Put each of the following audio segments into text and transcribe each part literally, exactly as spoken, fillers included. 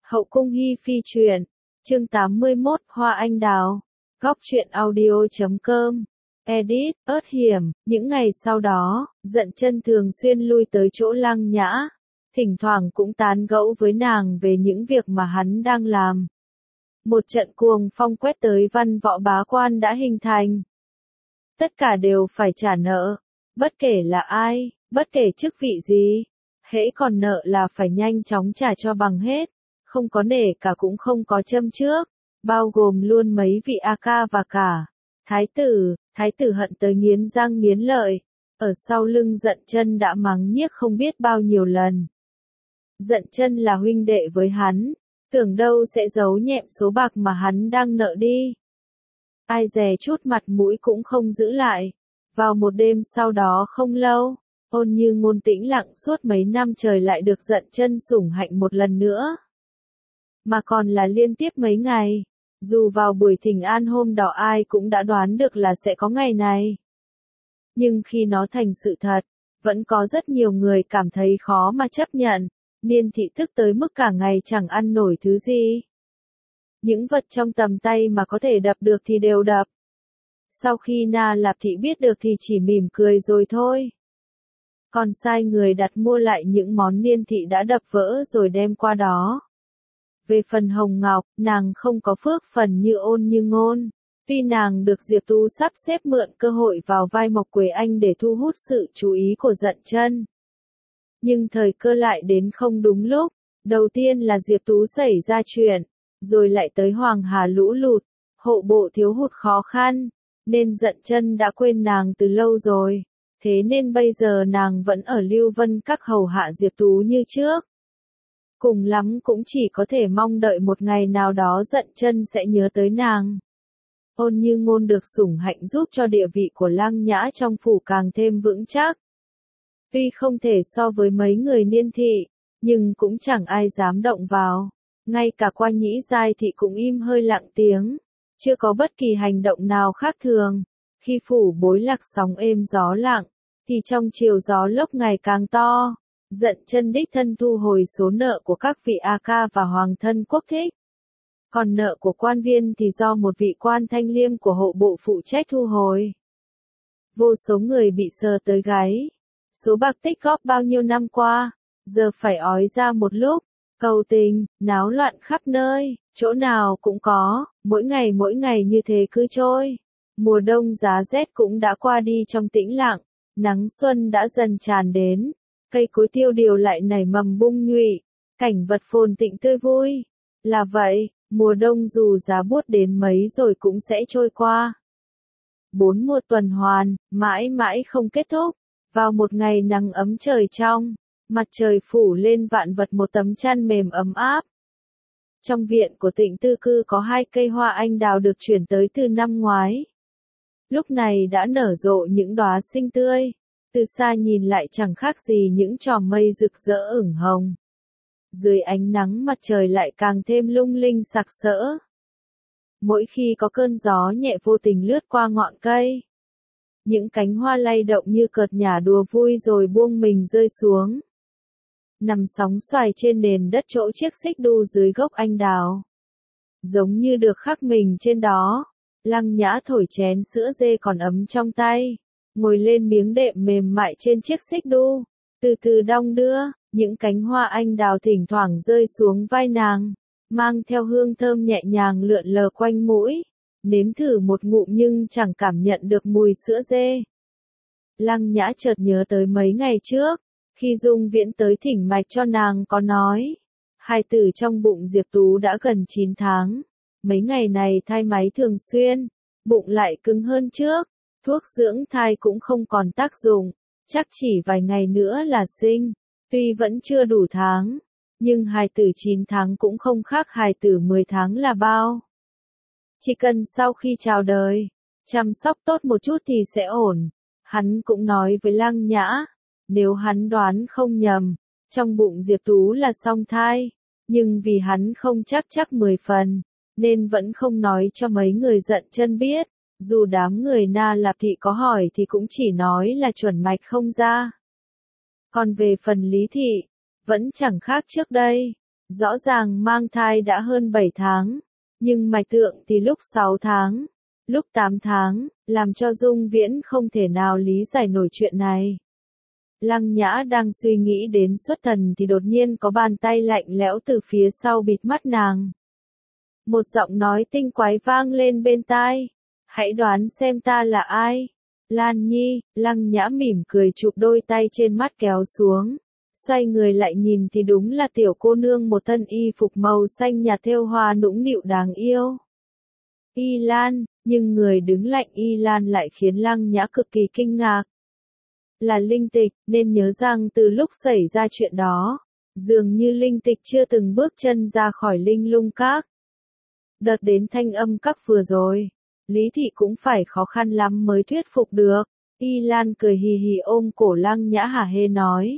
Hậu cung hi phi truyện, chương tám mươi mốt, Hoa Anh Đào, Góc truyện audio chấm com, edit, ớt hiểm. Những ngày sau đó, Dận Chân thường xuyên lui tới chỗ Lăng Nhã, thỉnh thoảng cũng tán gẫu với nàng về những việc mà hắn đang làm. Một trận cuồng phong quét tới, văn võ bá quan đã hình thành. Tất cả đều phải trả nợ, bất kể là ai, bất kể chức vị gì, hễ còn nợ là phải nhanh chóng trả cho bằng hết, không có nể cả cũng không có châm trước, bao gồm luôn mấy vị A ca và cả thái tử. Thái tử hận tới nghiến răng nghiến lợi, ở sau lưng Dận Chân đã mắng nhiếc không biết bao nhiêu lần. Dận Chân là huynh đệ với hắn, tưởng đâu sẽ giấu nhẹm số bạc mà hắn đang nợ đi. Ai dè chút mặt mũi cũng không giữ lại. Vào một đêm sau đó không lâu, Ôn Như Ngôn tĩnh lặng suốt mấy năm trời lại được Dận Chân sủng hạnh một lần nữa. Mà còn là liên tiếp mấy ngày. Dù vào buổi thỉnh an hôm đó ai cũng đã đoán được là sẽ có ngày này. Nhưng khi nó thành sự thật, vẫn có rất nhiều người cảm thấy khó mà chấp nhận. Niên thị tức tới mức cả ngày chẳng ăn nổi thứ gì. Những vật trong tầm tay mà có thể đập được thì đều đập. Sau khi Na Lạp Thị biết được thì chỉ mỉm cười rồi thôi. Còn sai người đặt mua lại những món Niên thị đã đập vỡ rồi đem qua đó. Về phần Hồng Ngọc, nàng không có phước phần như Ôn Như Ngôn. Tuy nàng được Diệp Tú sắp xếp mượn cơ hội vào vai Mộc Quế Anh để thu hút sự chú ý của Dận Chân. Nhưng thời cơ lại đến không đúng lúc. Đầu tiên là Diệp Tú xảy ra chuyện, rồi lại tới Hoàng Hà lũ lụt, hộ bộ thiếu hụt khó khăn, nên Dận Chân đã quên nàng từ lâu rồi. Thế nên bây giờ nàng vẫn ở Lưu Vân Các hầu hạ Diệp Tú như trước. Cùng lắm cũng chỉ có thể mong đợi một ngày nào đó Dận Chân sẽ nhớ tới nàng. Ôn Như Ngôn được sủng hạnh giúp cho địa vị của Lăng Nhã trong phủ càng thêm vững chắc. Tuy không thể so với mấy người Niên thị, nhưng cũng chẳng ai dám động vào. Ngay cả Qua Nhĩ Giai Thị cũng im hơi lặng tiếng. Chưa có bất kỳ hành động nào khác thường. Khi phủ Bối Lạc sóng êm gió lặng, thì trong chiều gió lốc ngày càng to. Dận Chân đích thân thu hồi số nợ của các vị A ca và hoàng thân quốc thích. Còn nợ của quan viên thì do một vị quan thanh liêm của hộ bộ phụ trách thu hồi. Vô số người bị sờ tới gáy. Số bạc tích góp bao nhiêu năm qua, giờ phải ói ra một lúc. Cầu tình, náo loạn khắp nơi, chỗ nào cũng có, mỗi ngày mỗi ngày như thế cứ trôi. Mùa đông giá rét cũng đã qua đi trong tĩnh lặng, nắng xuân đã dần tràn đến. Cây cối tiêu điều lại nảy mầm bung nhụy, cảnh vật phồn tịnh tươi vui. Là vậy, mùa đông dù giá buốt đến mấy rồi cũng sẽ trôi qua. Bốn mùa tuần hoàn, mãi mãi không kết thúc. Vào một ngày nắng ấm trời trong, mặt trời phủ lên vạn vật một tấm chăn mềm ấm áp. Trong viện của Tịnh Tư Cư có hai cây hoa anh đào được chuyển tới từ năm ngoái. Lúc này đã nở rộ những đóa xinh tươi. Từ xa nhìn lại chẳng khác gì những chòm mây rực rỡ ửng hồng. Dưới ánh nắng mặt trời lại càng thêm lung linh sặc sỡ. Mỗi khi có cơn gió nhẹ vô tình lướt qua ngọn cây, những cánh hoa lay động như cợt nhả đùa vui rồi buông mình rơi xuống. Nằm sóng xoài trên nền đất chỗ chiếc xích đu dưới gốc anh đào. Giống như được khắc mình trên đó, Lăng Nhã thổi chén sữa dê còn ấm trong tay. Ngồi lên miếng đệm mềm mại trên chiếc xích đu, từ từ đong đưa, những cánh hoa anh đào thỉnh thoảng rơi xuống vai nàng, mang theo hương thơm nhẹ nhàng lượn lờ quanh mũi. Nếm thử một ngụm nhưng chẳng cảm nhận được mùi sữa dê. Lăng Nhã chợt nhớ tới mấy ngày trước, khi Dung Viễn tới thỉnh mạch cho nàng có nói, hài tử trong bụng Diệp Tú đã gần chín tháng, mấy ngày này thai máy thường xuyên, bụng lại cứng hơn trước. Thuốc dưỡng thai cũng không còn tác dụng, chắc chỉ vài ngày nữa là sinh. Tuy vẫn chưa đủ tháng, nhưng hài tử chín tháng cũng không khác hài tử mười tháng là bao. Chỉ cần sau khi chào đời, chăm sóc tốt một chút thì sẽ ổn. Hắn cũng nói với Lăng Nhã, nếu hắn đoán không nhầm, trong bụng Diệp Tú là song thai, nhưng vì hắn không chắc chắc mười phần, nên vẫn không nói cho mấy người Dận Chân biết. Dù đám người Na Lạp Thị có hỏi thì cũng chỉ nói là chuẩn mạch không ra. Còn về phần Lý Thị, vẫn chẳng khác trước đây. Rõ ràng mang thai đã hơn bảy tháng, nhưng mạch tượng thì lúc sáu tháng, lúc tám tháng, làm cho Dung Viễn không thể nào lý giải nổi chuyện này. Lăng Nhã đang suy nghĩ đến xuất thần thì đột nhiên có bàn tay lạnh lẽo từ phía sau bịt mắt nàng. Một giọng nói tinh quái vang lên bên tai. Hãy đoán xem ta là ai? Lan Nhi. Lăng Nhã mỉm cười chụp đôi tay trên mắt kéo xuống. Xoay người lại nhìn thì đúng là tiểu cô nương một thân y phục màu xanh nhạt thêu hoa nũng nịu đáng yêu. Y Lan, nhưng người đứng lạnh Y Lan lại khiến Lăng Nhã cực kỳ kinh ngạc. Là Linh Tịch, nên nhớ rằng từ lúc xảy ra chuyện đó, dường như Linh Tịch chưa từng bước chân ra khỏi Linh Lung Các. Đợt đến Thanh Âm Các vừa rồi, Lý Thị cũng phải khó khăn lắm mới thuyết phục được. Y Lan cười hì hì ôm cổ Lăng Nhã hả hê nói.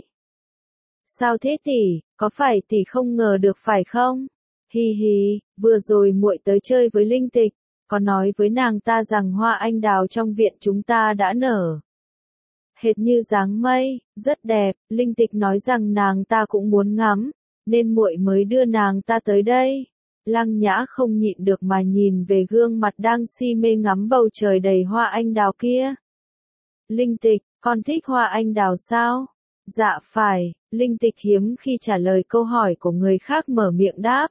Sao thế tỷ, có phải tỷ không ngờ được phải không? Hì hì, vừa rồi muội tới chơi với Linh Tịch, có nói với nàng ta rằng hoa anh đào trong viện chúng ta đã nở. Hệt như dáng mây, rất đẹp, Linh Tịch nói rằng nàng ta cũng muốn ngắm, nên muội mới đưa nàng ta tới đây. Lăng Nhã không nhịn được mà nhìn về gương mặt đang si mê ngắm bầu trời đầy hoa anh đào kia. Linh Tịch, con thích hoa anh đào sao? Dạ phải, Linh Tịch hiếm khi trả lời câu hỏi của người khác mở miệng đáp.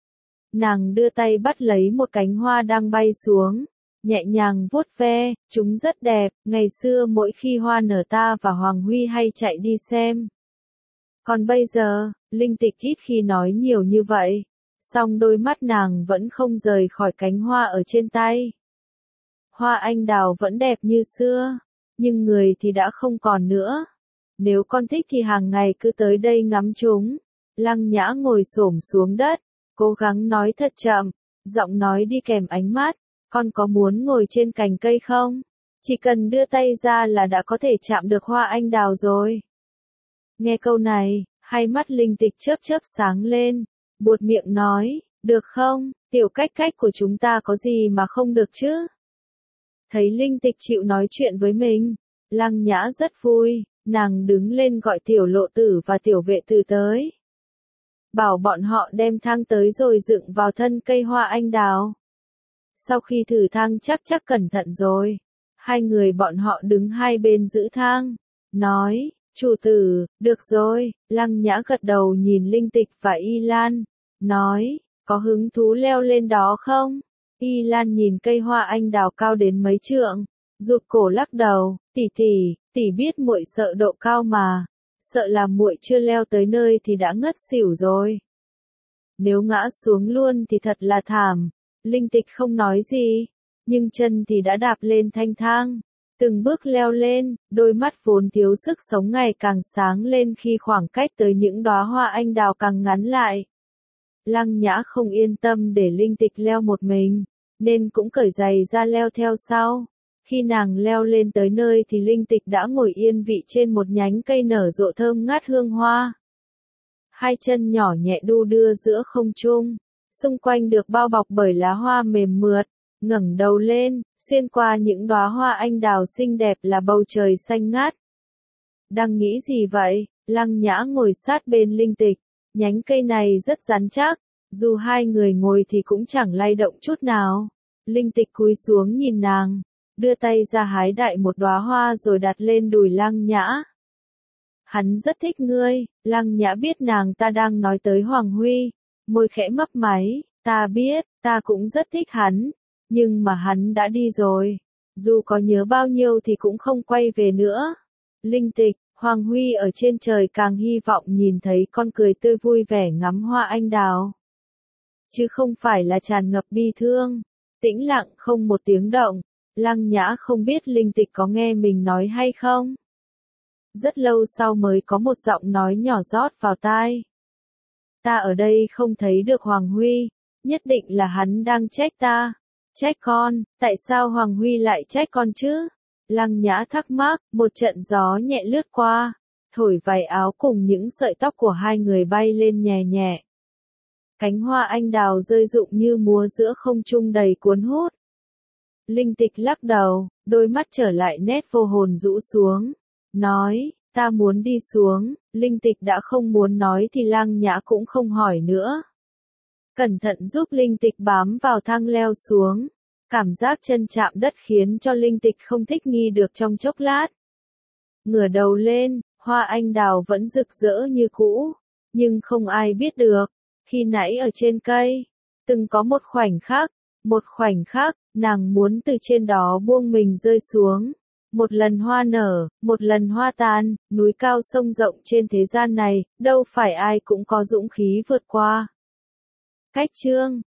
Nàng đưa tay bắt lấy một cánh hoa đang bay xuống, nhẹ nhàng vuốt ve, chúng rất đẹp, ngày xưa mỗi khi hoa nở ta và Hoàng Huy hay chạy đi xem. Còn bây giờ, Linh Tịch ít khi nói nhiều như vậy, song đôi mắt nàng vẫn không rời khỏi cánh hoa ở trên tay. Hoa anh đào vẫn đẹp như xưa, nhưng người thì đã không còn nữa. Nếu con thích thì hàng ngày cứ tới đây ngắm chúng. Lăng Nhã ngồi xổm xuống đất, cố gắng nói thật chậm, giọng nói đi kèm ánh mắt. Con có muốn ngồi trên cành cây không? Chỉ cần đưa tay ra là đã có thể chạm được hoa anh đào rồi. Nghe câu này, hai mắt Linh Tịch chớp chớp sáng lên, buột miệng nói, được không, tiểu cách cách của chúng ta có gì mà không được chứ? Thấy Linh Tịch chịu nói chuyện với mình, Lăng Nhã rất vui, nàng đứng lên gọi tiểu lộ tử và tiểu vệ tử tới. Bảo bọn họ đem thang tới rồi dựng vào thân cây hoa anh đào. Sau khi thử thang chắc chắc cẩn thận rồi, hai người bọn họ đứng hai bên giữ thang, nói, chủ tử, được rồi. Lăng Nhã gật đầu nhìn Linh Tịch và Y Lan, nói, có hứng thú leo lên đó không? Y Lan nhìn cây hoa anh đào cao đến mấy trượng, rụt cổ lắc đầu, tỷ tỷ, tỷ biết muội sợ độ cao mà, sợ là muội chưa leo tới nơi thì đã ngất xỉu rồi. Nếu ngã xuống luôn thì thật là thảm. Linh Tịch không nói gì, nhưng chân thì đã đạp lên thanh thang, từng bước leo lên, đôi mắt vốn thiếu sức sống ngày càng sáng lên khi khoảng cách tới những đóa hoa anh đào càng ngắn lại. Lăng Nhã không yên tâm để Linh Tịch leo một mình, nên cũng cởi giày ra leo theo sau. Khi nàng leo lên tới nơi thì Linh Tịch đã ngồi yên vị trên một nhánh cây nở rộ thơm ngát hương hoa. Hai chân nhỏ nhẹ đu đưa giữa không trung, xung quanh được bao bọc bởi lá hoa mềm mượt, ngẩng đầu lên, xuyên qua những đóa hoa anh đào xinh đẹp là bầu trời xanh ngát. Đang nghĩ gì vậy? Lăng Nhã ngồi sát bên Linh Tịch, nhánh cây này rất rắn chắc, dù hai người ngồi thì cũng chẳng lay động chút nào. Linh Tịch cúi xuống nhìn nàng, đưa tay ra hái đại một đóa hoa rồi đặt lên đùi Lăng Nhã. Hắn rất thích ngươi. Lăng Nhã biết nàng ta đang nói tới Hoàng Huy, môi khẽ mấp máy, ta biết, ta cũng rất thích hắn, nhưng mà hắn đã đi rồi, dù có nhớ bao nhiêu thì cũng không quay về nữa. Linh Tịch, Hoàng Huy ở trên trời càng hy vọng nhìn thấy con cười tươi vui vẻ ngắm hoa anh đào, chứ không phải là tràn ngập bi thương. Tĩnh lặng không một tiếng động. Lăng Nhã không biết Linh Tịch có nghe mình nói hay không. Rất lâu sau mới có một giọng nói nhỏ rót vào tai. Ta ở đây không thấy được Hoàng Huy, nhất định là hắn đang trách ta. Trách con, tại sao Hoàng Huy lại trách con chứ? Lăng Nhã thắc mắc, một trận gió nhẹ lướt qua, thổi vài áo cùng những sợi tóc của hai người bay lên nhẹ nhẹ. Cánh hoa anh đào rơi rụng như múa giữa không trung đầy cuốn hút. Linh Tịch lắc đầu, đôi mắt trở lại nét vô hồn rũ xuống, nói, Ta muốn đi xuống, Linh Tịch đã không muốn nói thì Lăng Nhã cũng không hỏi nữa. Cẩn thận giúp Linh Tịch bám vào thang leo xuống. Cảm giác chân chạm đất khiến cho Linh Tịch không thích nghi được trong chốc lát. Ngửa đầu lên, hoa anh đào vẫn rực rỡ như cũ, nhưng không ai biết được, khi nãy ở trên cây, từng có một khoảnh khắc, một khoảnh khắc, nàng muốn từ trên đó buông mình rơi xuống. Một lần hoa nở, một lần hoa tàn, núi cao sông rộng trên thế gian này, đâu phải ai cũng có dũng khí vượt qua. Cách chương